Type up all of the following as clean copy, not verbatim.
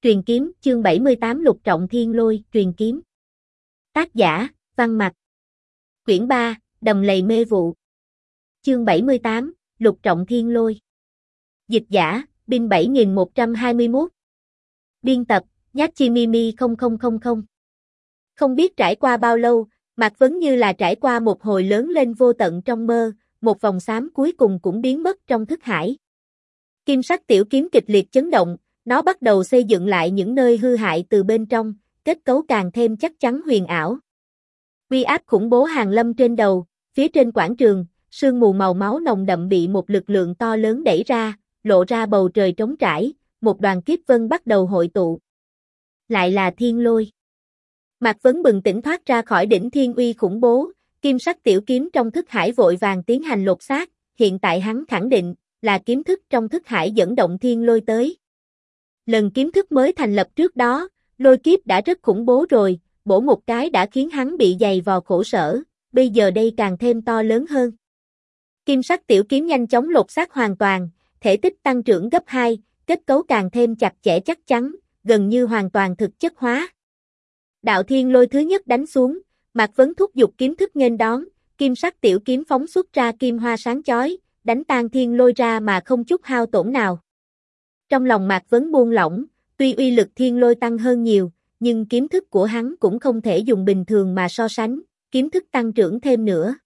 Truyền kiếm, chương 78 Lục Trọng Thiên Lôi, truyền kiếm. Tác giả, Văn Mặc. Quyển 3, Đầm Lầy Mê Vụ. Chương 78, Lục Trọng Thiên Lôi. Dịch giả, Binh 7121. Biên tập, Nhachimimi 0000. Không biết trải qua bao lâu, Mạc Vấn như là trải qua một hồi lớn lên vô tận trong mơ, một vòng xám cuối cùng cũng biến mất trong thức hải. Kim sắc tiểu kiếm kịch liệt chấn động, nó bắt đầu xây dựng lại những nơi hư hại từ bên trong, kết cấu càng thêm chắc chắn huyền ảo. Uy áp khủng bố hàng lâm trên đầu, phía trên quảng trường, sương mù màu máu nồng đậm bị một lực lượng to lớn đẩy ra, lộ ra bầu trời trống trải, một đoàn kiếp vân bắt đầu hội tụ. Lại là thiên lôi. Mạc Vấn bừng tỉnh thoát ra khỏi đỉnh thiên uy khủng bố, kim sắc tiểu kiếm trong thức hải vội vàng tiến hành lột xác, hiện tại hắn khẳng định, là kiếm thức trong thức hải dẫn động thiên lôi tới. Lần kiếm thức mới thành lập trước đó, lôi kiếp đã rất khủng bố rồi, bổ một cái đã khiến hắn bị dày vò khổ sở, bây giờ đây càng thêm to lớn hơn. Kim sắc tiểu kiếm nhanh chóng lột xác hoàn toàn, thể tích tăng trưởng gấp 2, kết cấu càng thêm chặt chẽ chắc chắn, gần như hoàn toàn thực chất hóa. Đạo thiên lôi thứ nhất đánh xuống, Mạc Vấn thúc giục kiếm thức nghênh đón, kim sắc tiểu kiếm phóng xuất ra kim hoa sáng chói, đánh tan thiên lôi ra mà không chút hao tổn nào. Trong lòng Mạc Vấn buông lỏng, tuy uy lực thiên lôi tăng hơn nhiều, nhưng kiếm thức của hắn cũng không thể dùng bình thường mà so sánh, kiếm thức tăng trưởng thêm nữa.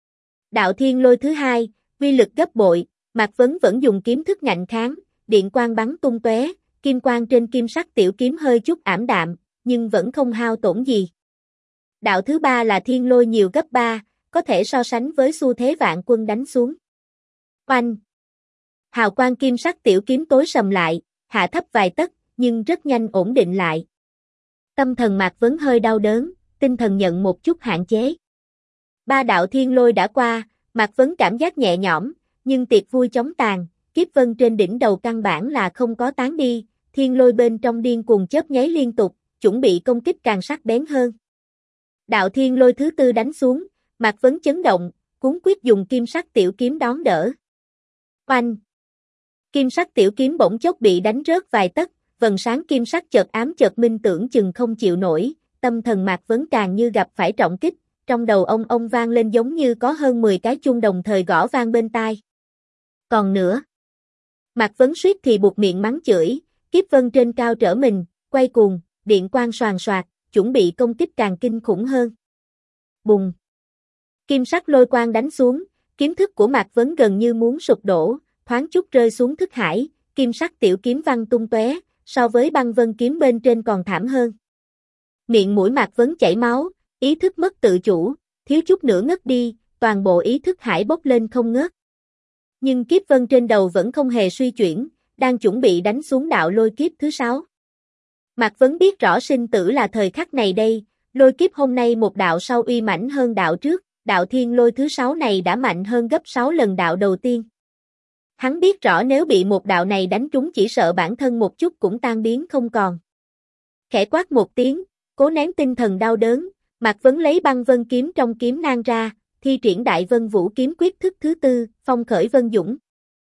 Đạo thiên lôi thứ hai, uy lực gấp bội, Mạc Vấn vẫn dùng kiếm thức ngạnh kháng, điện quang bắn tung tóe, kim quang trên kim sắc tiểu kiếm hơi chút ảm đạm, nhưng vẫn không hao tổn gì. Đạo thứ ba là thiên lôi nhiều gấp 3, có thể so sánh với xu thế vạn quân đánh xuống. Oanh! Hào quang kim sắc tiểu kiếm tối sầm lại, hạ thấp vài tấc, nhưng rất nhanh ổn định lại. Tâm thần Mạc Vấn hơi đau đớn, tinh thần nhận một chút hạn chế. Ba đạo thiên lôi đã qua, Mạc Vấn cảm giác nhẹ nhõm, nhưng tiệc vui chóng tàn, kiếp vân trên đỉnh đầu căn bản là không có tán đi, thiên lôi bên trong điên cuồng chớp nháy liên tục, chuẩn bị công kích càng sắc bén hơn. Đạo thiên lôi thứ tư đánh xuống, Mạc Vấn chấn động, cuống quyết dùng kim sắc tiểu kiếm đón đỡ. Oanh! Kim sắc tiểu kiếm bỗng chốc bị đánh rớt vài tấc, vầng sáng kim sắc chợt ám chợt minh tưởng chừng không chịu nổi, tâm thần Mạc Vấn càng như gặp phải trọng kích, trong đầu ông vang lên giống như có hơn 10 cái chuông đồng thời gõ vang bên tai. Còn nữa, Mạc Vấn suýt thì buột miệng mắng chửi, kiếp vân trên cao trở mình, quay cuồng, điện quang soàn soạt, chuẩn bị công kích càng kinh khủng hơn. Bùng! Kim sắc lôi quang đánh xuống, kiếm thức của Mạc Vấn gần như muốn sụp đổ, thoáng chút rơi xuống thức hải, kim sắc tiểu kiếm văng tung tóe, so với băng vân kiếm bên trên còn thảm hơn. Miệng mũi Mạc Vấn chảy máu, ý thức mất tự chủ, thiếu chút nữa ngất đi, toàn bộ ý thức hải bốc lên không ngớt. Nhưng kiếp vân trên đầu vẫn không hề suy chuyển, đang chuẩn bị đánh xuống đạo lôi kiếp thứ 6. Mạc Vấn biết rõ sinh tử là thời khắc này đây, lôi kiếp hôm nay một đạo sau uy mãnh hơn đạo trước, đạo thiên lôi thứ 6 này đã mạnh hơn gấp 6 lần đạo đầu tiên. Hắn biết rõ nếu bị một đạo này đánh trúng chỉ sợ bản thân một chút cũng tan biến không còn. Khẽ quát một tiếng, cố nén tinh thần đau đớn, Mạc Vấn lấy băng vân kiếm trong kiếm nang ra, thi triển đại vân vũ kiếm quyết thức thứ 4, phong khởi vân dũng.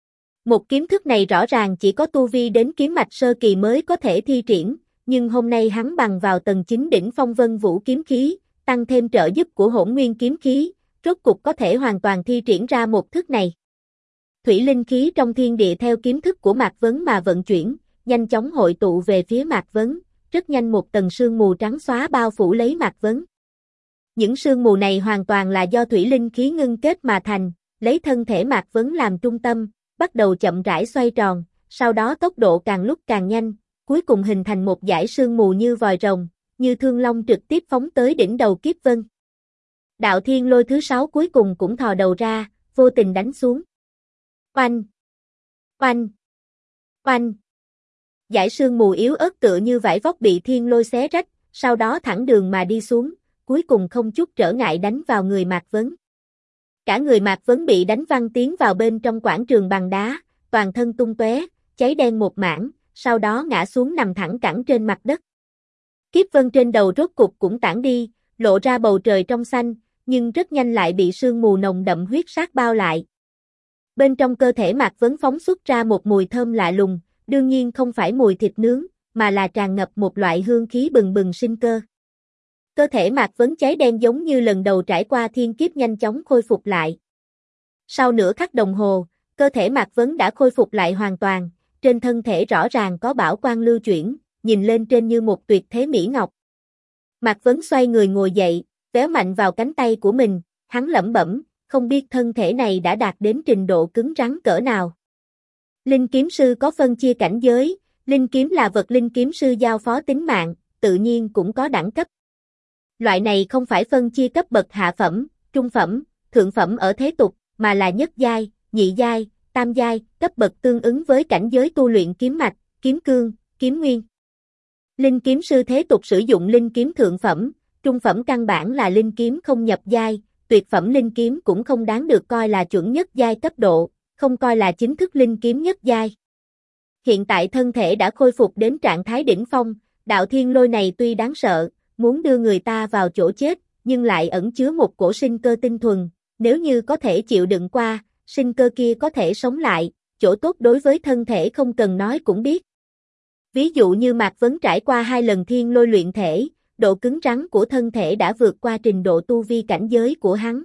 Một kiếm thức này rõ ràng chỉ có tu vi đến kiếm mạch sơ kỳ mới có thể thi triển, nhưng hôm nay hắn bằng vào tầng 9 đỉnh phong vân vũ kiếm khí, tăng thêm trợ giúp của hỗn nguyên kiếm khí, rốt cục có thể hoàn toàn thi triển ra một thức này. Thủy linh khí trong thiên địa theo kiếm thức của Mạc Vấn mà vận chuyển, nhanh chóng hội tụ về phía Mạc Vấn, rất nhanh một tầng sương mù trắng xóa bao phủ lấy Mạc Vấn. Những sương mù này hoàn toàn là do thủy linh khí ngưng kết mà thành, lấy thân thể Mạc Vấn làm trung tâm, bắt đầu chậm rãi xoay tròn, sau đó tốc độ càng lúc càng nhanh, cuối cùng hình thành một dải sương mù như vòi rồng, như thương long trực tiếp phóng tới đỉnh đầu kiếp vân. Đạo thiên lôi thứ 6 cuối cùng cũng thò đầu ra, vô tình đánh xuống. Oanh! Oanh! Oanh! Dải sương mù yếu ớt tựa như vải vóc bị thiên lôi xé rách, sau đó thẳng đường mà đi xuống, cuối cùng không chút trở ngại đánh vào người Mạc Vấn. Cả người Mạc Vấn bị đánh văng tiến vào bên trong quảng trường bằng đá, toàn thân tung tóe, cháy đen một mảng, sau đó ngã xuống nằm thẳng cẳng trên mặt đất. Kiếp vân trên đầu rốt cục cũng tản đi, lộ ra bầu trời trong xanh, nhưng rất nhanh lại bị sương mù nồng đậm huyết sát bao lại. Bên trong cơ thể Mạc Vấn phóng xuất ra một mùi thơm lạ lùng, đương nhiên không phải mùi thịt nướng, mà là tràn ngập một loại hương khí bừng bừng sinh cơ. Cơ thể Mạc Vấn cháy đen giống như lần đầu trải qua thiên kiếp nhanh chóng khôi phục lại. Sau nửa khắc đồng hồ, cơ thể Mạc Vấn đã khôi phục lại hoàn toàn, trên thân thể rõ ràng có bảo quang lưu chuyển, nhìn lên trên như một tuyệt thế mỹ ngọc. Mạc Vấn xoay người ngồi dậy, véo mạnh vào cánh tay của mình, hắn lẩm bẩm, không biết thân thể này đã đạt đến trình độ cứng rắn cỡ nào. Linh kiếm sư có phân chia cảnh giới, linh kiếm là vật linh kiếm sư giao phó tính mạng, tự nhiên cũng có đẳng cấp. Loại này không phải phân chia cấp bậc hạ phẩm, trung phẩm, thượng phẩm ở thế tục, mà là nhất giai, nhị giai, tam giai, cấp bậc tương ứng với cảnh giới tu luyện kiếm mạch, kiếm cương, kiếm nguyên. Linh kiếm sư thế tục sử dụng linh kiếm thượng phẩm, trung phẩm căn bản là linh kiếm không nhập giai, tuyệt phẩm linh kiếm cũng không đáng được coi là chuẩn nhất giai cấp độ, không coi là chính thức linh kiếm nhất giai. Hiện tại thân thể đã khôi phục đến trạng thái đỉnh phong, đạo thiên lôi này tuy đáng sợ, muốn đưa người ta vào chỗ chết, nhưng lại ẩn chứa một cổ sinh cơ tinh thuần, nếu như có thể chịu đựng qua, sinh cơ kia có thể sống lại, chỗ tốt đối với thân thể không cần nói cũng biết. Ví dụ như Mạc Vấn trải qua 2 lần thiên lôi luyện thể, độ cứng rắn của thân thể đã vượt qua trình độ tu vi cảnh giới của hắn.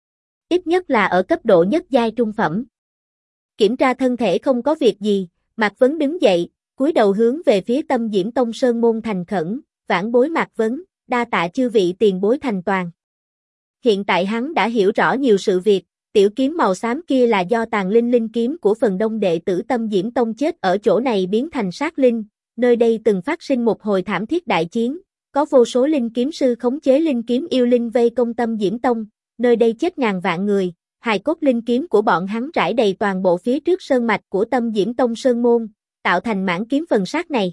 Ít nhất là ở cấp độ nhất giai trung phẩm. Kiểm tra thân thể không có việc gì, Mạc Vấn đứng dậy, cúi đầu hướng về phía Tâm Diễm Tông Sơn môn thành khẩn, vãn bối Mạc Vấn, đa tạ chư vị tiền bối thành toàn. Hiện tại hắn đã hiểu rõ nhiều sự việc, tiểu kiếm màu xám kia là do tàn linh linh kiếm của phần đông đệ tử Tâm Diễm Tông chết ở chỗ này biến thành sát linh, nơi đây từng phát sinh một hồi thảm thiết đại chiến, có vô số linh kiếm sư khống chế linh kiếm yêu linh vây công Tâm Diễm Tông, nơi đây chết ngàn vạn người, hài cốt linh kiếm của bọn hắn rải đầy toàn bộ phía trước sơn mạch của Tâm Diễm Tông Sơn Môn, tạo thành mảng kiếm phần sát này.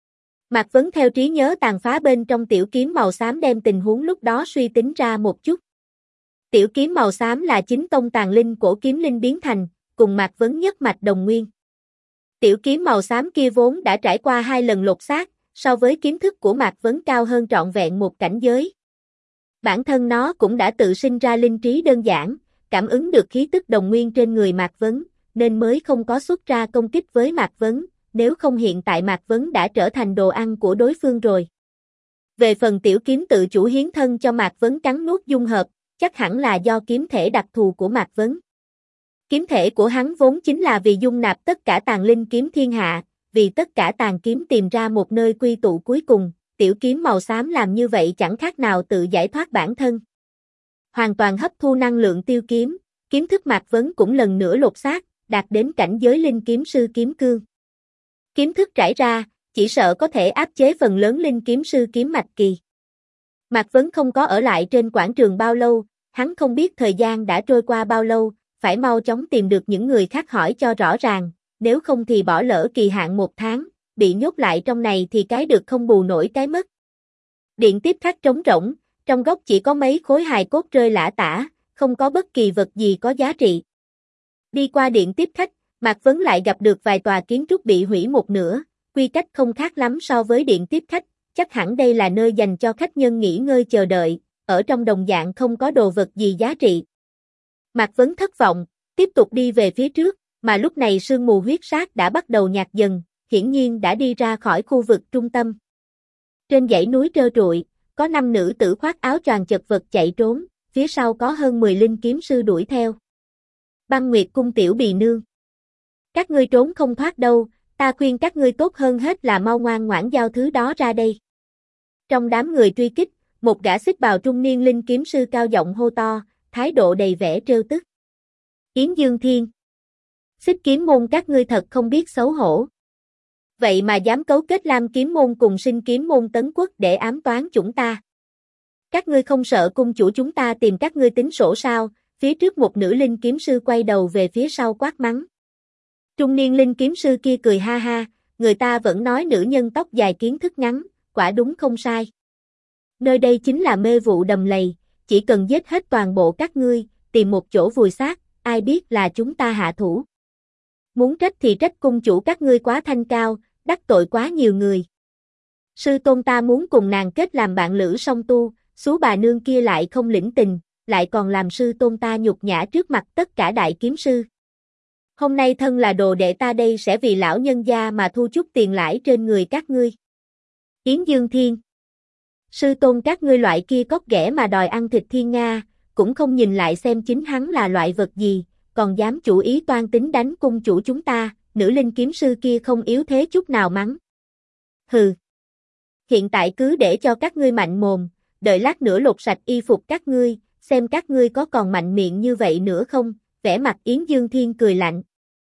Mạc Vấn theo trí nhớ tàn phá bên trong tiểu kiếm màu xám đem tình huống lúc đó suy tính ra một chút. Tiểu kiếm màu xám là chính tông tàn linh của kiếm linh biến thành, cùng Mạc Vấn nhất mạch đồng nguyên. Tiểu kiếm màu xám kia vốn đã trải qua 2 lần lột xác, so với kiếm thức của Mạc Vấn cao hơn trọn vẹn một cảnh giới. Bản thân nó cũng đã tự sinh ra linh trí đơn giản, cảm ứng được khí tức đồng nguyên trên người Mạc Vấn, nên mới không có xuất ra công kích với Mạc Vấn, nếu không hiện tại Mạc Vấn đã trở thành đồ ăn của đối phương rồi. Về phần tiểu kiếm tự chủ hiến thân cho Mạc Vấn cắn nuốt dung hợp, chắc hẳn là do kiếm thể đặc thù của Mạc Vấn. Kiếm thể của hắn vốn chính là vì dung nạp tất cả tàn linh kiếm thiên hạ, vì tất cả tàn kiếm tìm ra một nơi quy tụ cuối cùng, tiểu kiếm màu xám làm như vậy chẳng khác nào tự giải thoát bản thân. Hoàn toàn hấp thu năng lượng tiêu kiếm, kiếm thức Mạc Vấn cũng lần nữa lột xác, đạt đến cảnh giới linh kiếm sư kiếm cương. Kiếm thức trải ra, chỉ sợ có thể áp chế phần lớn linh kiếm sư kiếm mạch kỳ. Mạc Vấn không có ở lại trên quảng trường bao lâu, hắn không biết thời gian đã trôi qua bao lâu, phải mau chóng tìm được những người khác hỏi cho rõ ràng, nếu không thì bỏ lỡ kỳ hạn 1 tháng, bị nhốt lại trong này thì cái được không bù nổi cái mất. Điện tiếp khách trống rỗng, trong góc chỉ có mấy khối hài cốt rơi lả tả, không có bất kỳ vật gì có giá trị. Đi qua điện tiếp khách, Mạc Vấn lại gặp được vài tòa kiến trúc bị hủy một nửa, quy cách không khác lắm so với điện tiếp khách, chắc hẳn đây là nơi dành cho khách nhân nghỉ ngơi chờ đợi, ở trong đồng dạng không có đồ vật gì giá trị. Mạc Vấn thất vọng, tiếp tục đi về phía trước, mà lúc này sương mù huyết sát đã bắt đầu nhạt dần, hiển nhiên đã đi ra khỏi khu vực trung tâm. Trên dãy núi trơ trụi, có 5 nữ tử khoác áo choàng chật vật chạy trốn, phía sau có hơn 10 linh kiếm sư đuổi theo. Băng Nguyệt cung tiểu bì nương. Các ngươi trốn không thoát đâu, ta khuyên các ngươi tốt hơn hết là mau ngoan ngoãn giao thứ đó ra đây. Trong đám người truy kích, một gã xích bào trung niên linh kiếm sư cao giọng hô to, thái độ đầy vẻ trêu tức. Yến Dương Thiên. Xích kiếm môn các ngươi thật không biết xấu hổ. Vậy mà dám cấu kết Lam kiếm môn cùng Sinh kiếm môn Tấn Quốc để ám toán chúng ta. Các ngươi không sợ cung chủ chúng ta tìm các ngươi tính sổ sao? Phía trước một nữ linh kiếm sư quay đầu về phía sau quát mắng. Trung niên linh kiếm sư kia cười ha ha, người ta vẫn nói nữ nhân tóc dài kiến thức ngắn, quả đúng không sai. Nơi đây chính là mê vụ đầm lầy, chỉ cần giết hết toàn bộ các ngươi, tìm một chỗ vùi xác, ai biết là chúng ta hạ thủ. Muốn trách thì trách cung chủ các ngươi quá thanh cao, đắc tội quá nhiều người. Sư tôn ta muốn cùng nàng kết làm bạn lữ song tu, xú bà nương kia lại không lĩnh tình, lại còn làm sư tôn ta nhục nhã trước mặt tất cả đại kiếm sư. Hôm nay thân là đồ đệ ta đây sẽ vì lão nhân gia mà thu chút tiền lãi trên người các ngươi. Yến Dương Thiên. Sư tôn các ngươi loại kia cóc ghẻ mà đòi ăn thịt thiên nga, cũng không nhìn lại xem chính hắn là loại vật gì, còn dám chủ ý toan tính đánh cung chủ chúng ta, nữ linh kiếm sư kia không yếu thế chút nào mắng. Hừ. Hiện tại cứ để cho các ngươi mạnh mồm, đợi lát nữa lột sạch y phục các ngươi, xem các ngươi có còn mạnh miệng như vậy nữa không, vẻ mặt Yến Dương Thiên cười lạnh.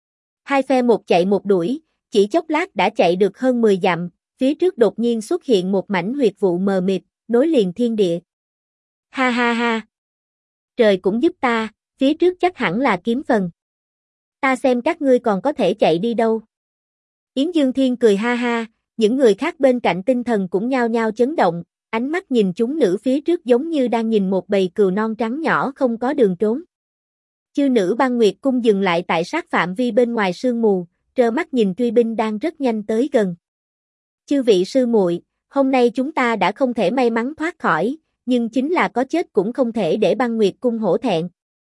Hai phe một chạy một đuổi, chỉ chốc lát đã chạy được hơn 10 dặm, phía trước đột nhiên xuất hiện một mảnh huyệt vụ mờ mịt, nối liền thiên địa. Ha ha ha! Trời cũng giúp ta, phía trước chắc hẳn là kiếm phần. Ta xem các ngươi còn có thể chạy đi đâu. Yến Dương Thiên cười ha ha, những người khác bên cạnh tinh thần cũng nhao nhao chấn động, ánh mắt nhìn chúng nữ phía trước giống như đang nhìn một bầy cừu non trắng nhỏ không có đường trốn. Chư nữ Băng Nguyệt cung dừng lại tại sát phạm vi bên ngoài sương mù, trơ mắt nhìn truy binh đang rất nhanh tới gần. Chư vị sư muội, hôm nay chúng ta đã không thể may mắn thoát khỏi, nhưng chính là có chết cũng không thể để Băng Nguyệt cung hổ thẹn.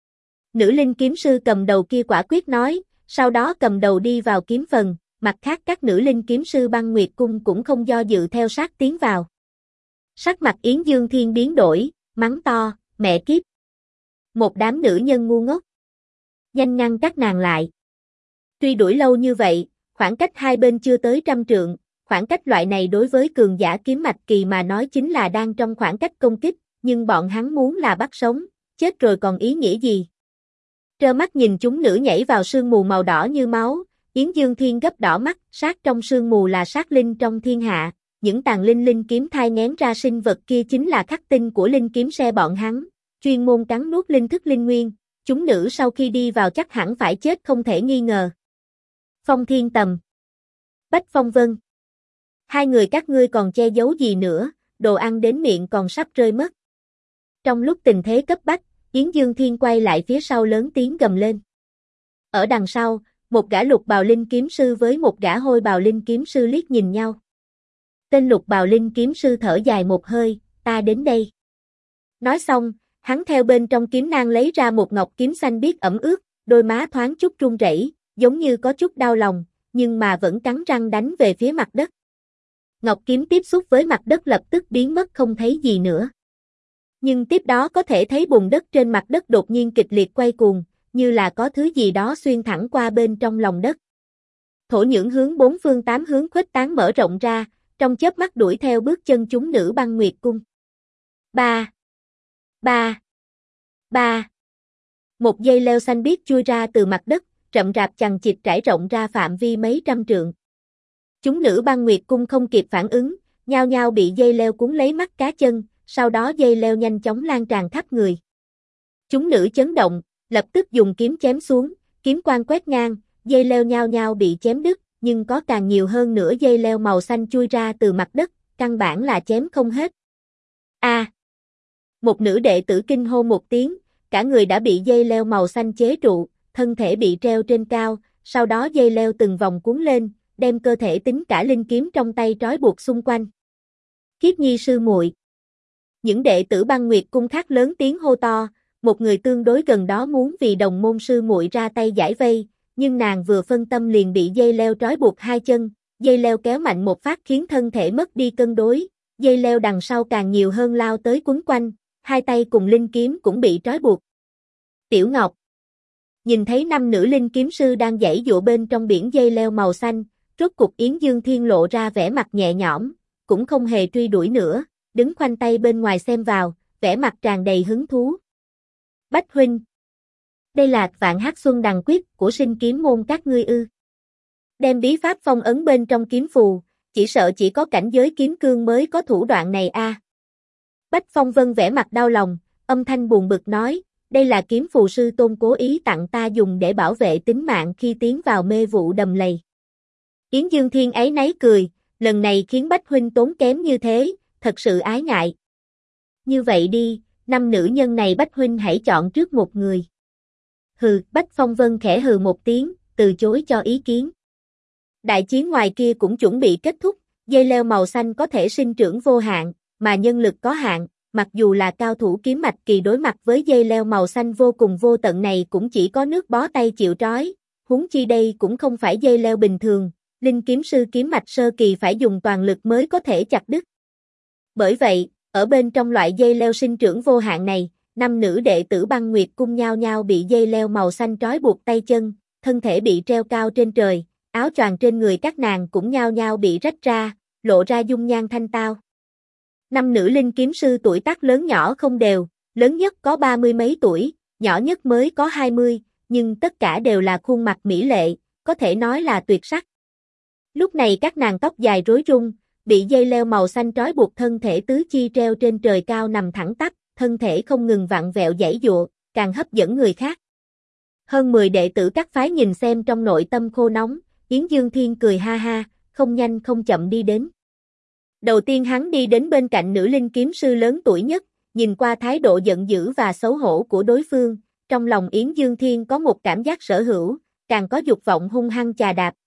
Nữ linh kiếm sư cầm đầu kia quả quyết nói, sau đó cầm đầu đi vào kiếm phần, mặt khác các nữ linh kiếm sư Băng Nguyệt cung cũng không do dự theo sát tiến vào. Sắc mặt Yến Dương Thiên biến đổi, mắng to, mẹ kiếp. Một đám nữ nhân ngu ngốc. Nhanh ngăn các nàng lại. Truy đuổi lâu như vậy, khoảng cách hai bên chưa tới 100 trượng, khoảng cách loại này đối với cường giả kiếm mạch kỳ mà nói chính là đang trong khoảng cách công kích, nhưng bọn hắn muốn là bắt sống, chết rồi còn ý nghĩa gì? Trơ mắt nhìn chúng nữ nhảy vào sương mù màu đỏ như máu, Yến Dương Thiên gấp đỏ mắt, sát trong sương mù là sát linh trong thiên hạ, những tàn linh kiếm thai nghén ra sinh vật kia chính là khắc tinh của linh kiếm xe bọn hắn, chuyên môn cắn nuốt linh thức linh nguyên, chúng nữ sau khi đi vào chắc hẳn phải chết không thể nghi ngờ. Phong Thiên Tầm, Bách Phong Vân, hai người các ngươi còn che giấu gì nữa, đồ ăn đến miệng còn sắp rơi mất. Trong lúc tình thế cấp bách, Yến Dương Thiên quay lại phía sau lớn tiếng gầm lên. Ở đằng sau, một gã lục bào linh kiếm sư với một gã hôi bào linh kiếm sư liếc nhìn nhau. Tên lục bào linh kiếm sư thở dài một hơi, ta đến đây. Nói xong, hắn theo bên trong kiếm nang lấy ra một ngọc kiếm xanh biếc ẩm ướt, đôi má thoáng chút run rẩy, giống như có chút đau lòng, nhưng mà vẫn cắn răng đánh về phía mặt đất. Ngọc kiếm tiếp xúc với mặt đất lập tức biến mất không thấy gì nữa. Nhưng tiếp đó có thể thấy bùn đất trên mặt đất đột nhiên kịch liệt quay cuồng, như là có thứ gì đó xuyên thẳng qua bên trong lòng đất. Thổ nhưỡng hướng bốn phương tám hướng khuếch tán mở rộng ra, trong chớp mắt đuổi theo bước chân chúng nữ Băng Nguyệt cung. Ba, ba, ba. Một dây leo xanh biếc chui ra từ mặt đất, rậm rạp chằng chịt trải rộng ra phạm vi mấy trăm trượng. Chúng nữ Băng Nguyệt cung không kịp phản ứng, nhao nhao bị dây leo cuốn lấy mắt cá chân, sau đó dây leo nhanh chóng lan tràn khắp người. Chúng nữ chấn động, lập tức dùng kiếm chém xuống, kiếm quang quét ngang, dây leo nhao nhao bị chém đứt, nhưng có càng nhiều hơn nữa dây leo màu xanh chui ra từ mặt đất, căn bản là chém không hết. A! Một nữ đệ tử kinh hô một tiếng, cả người đã bị dây leo màu xanh chế trụ, thân thể bị treo trên cao, sau đó dây leo từng vòng cuốn lên, đem cơ thể tính cả linh kiếm trong tay trói buộc xung quanh. Kiếp Nhi sư muội. Những đệ tử Băng Nguyệt cung khác lớn tiếng hô to, một người tương đối gần đó muốn vì đồng môn sư muội ra tay giải vây, nhưng nàng vừa phân tâm liền bị dây leo trói buộc hai chân, dây leo kéo mạnh một phát khiến thân thể mất đi cân đối, dây leo đằng sau càng nhiều hơn lao tới quấn quanh, hai tay cùng linh kiếm cũng bị trói buộc. Tiểu Ngọc. Nhìn thấy 5 nữ linh kiếm sư đang giãy giụa bên trong biển dây leo màu xanh, rốt cục Yến Dương Thiên lộ ra vẻ mặt nhẹ nhõm, cũng không hề truy đuổi nữa, đứng khoanh tay bên ngoài xem vào, vẻ mặt tràn đầy hứng thú. Bách huynh. Đây là Vạn Hắc Xuân Đằng Quyết của sinh kiếm môn các ngươi ư? Đem bí pháp phong ấn bên trong kiếm phù, chỉ sợ chỉ có cảnh giới kiếm cương mới có thủ đoạn này a. Bách Phong Vân vẻ mặt đau lòng, âm thanh buồn bực nói, đây là kiếm phù sư tôn cố ý tặng ta dùng để bảo vệ tính mạng khi tiến vào mê vụ đầm lầy. Yến Dương Thiên áy náy cười, lần này khiến Bách huynh tốn kém như thế, thật sự ái ngại. Như vậy đi, 5 nữ nhân này Bách huynh hãy chọn trước một người. Hừ, Bách Phong Vân khẽ hừ một tiếng, từ chối cho ý kiến. Đại chiến ngoài kia cũng chuẩn bị kết thúc, dây leo màu xanh có thể sinh trưởng vô hạn, mà nhân lực có hạn, mặc dù là cao thủ kiếm mạch kỳ đối mặt với dây leo màu xanh vô cùng vô tận này cũng chỉ có nước bó tay chịu trói, huống chi đây cũng không phải dây leo bình thường, linh kiếm sư kiếm mạch sơ kỳ phải dùng toàn lực mới có thể chặt đứt. Bởi vậy, ở bên trong loại dây leo sinh trưởng vô hạn này, 5 nữ đệ tử Băng Nguyệt cung nhao nhao bị dây leo màu xanh trói buộc tay chân, thân thể bị treo cao trên trời, áo choàng trên người các nàng cũng nhao nhao bị rách ra, lộ ra dung nhan thanh tao. 5 nữ linh kiếm sư tuổi tác lớn nhỏ không đều, lớn nhất có 30 mấy tuổi, nhỏ nhất mới có 20, nhưng tất cả đều là khuôn mặt mỹ lệ, có thể nói là tuyệt sắc. Lúc này các nàng tóc dài rối rung, bị dây leo màu xanh trói buộc thân thể tứ chi treo trên trời cao nằm thẳng tắp, thân thể không ngừng vặn vẹo giãy giụa, càng hấp dẫn người khác. Hơn 10 đệ tử các phái nhìn xem trong nội tâm khô nóng, Yến Dương Thiên cười ha ha, không nhanh không chậm đi đến. Đầu tiên hắn đi đến bên cạnh nữ linh kiếm sư lớn tuổi nhất, nhìn qua thái độ giận dữ và xấu hổ của đối phương, trong lòng Yến Dương Thiên có một cảm giác sở hữu, càng có dục vọng hung hăng chà đạp,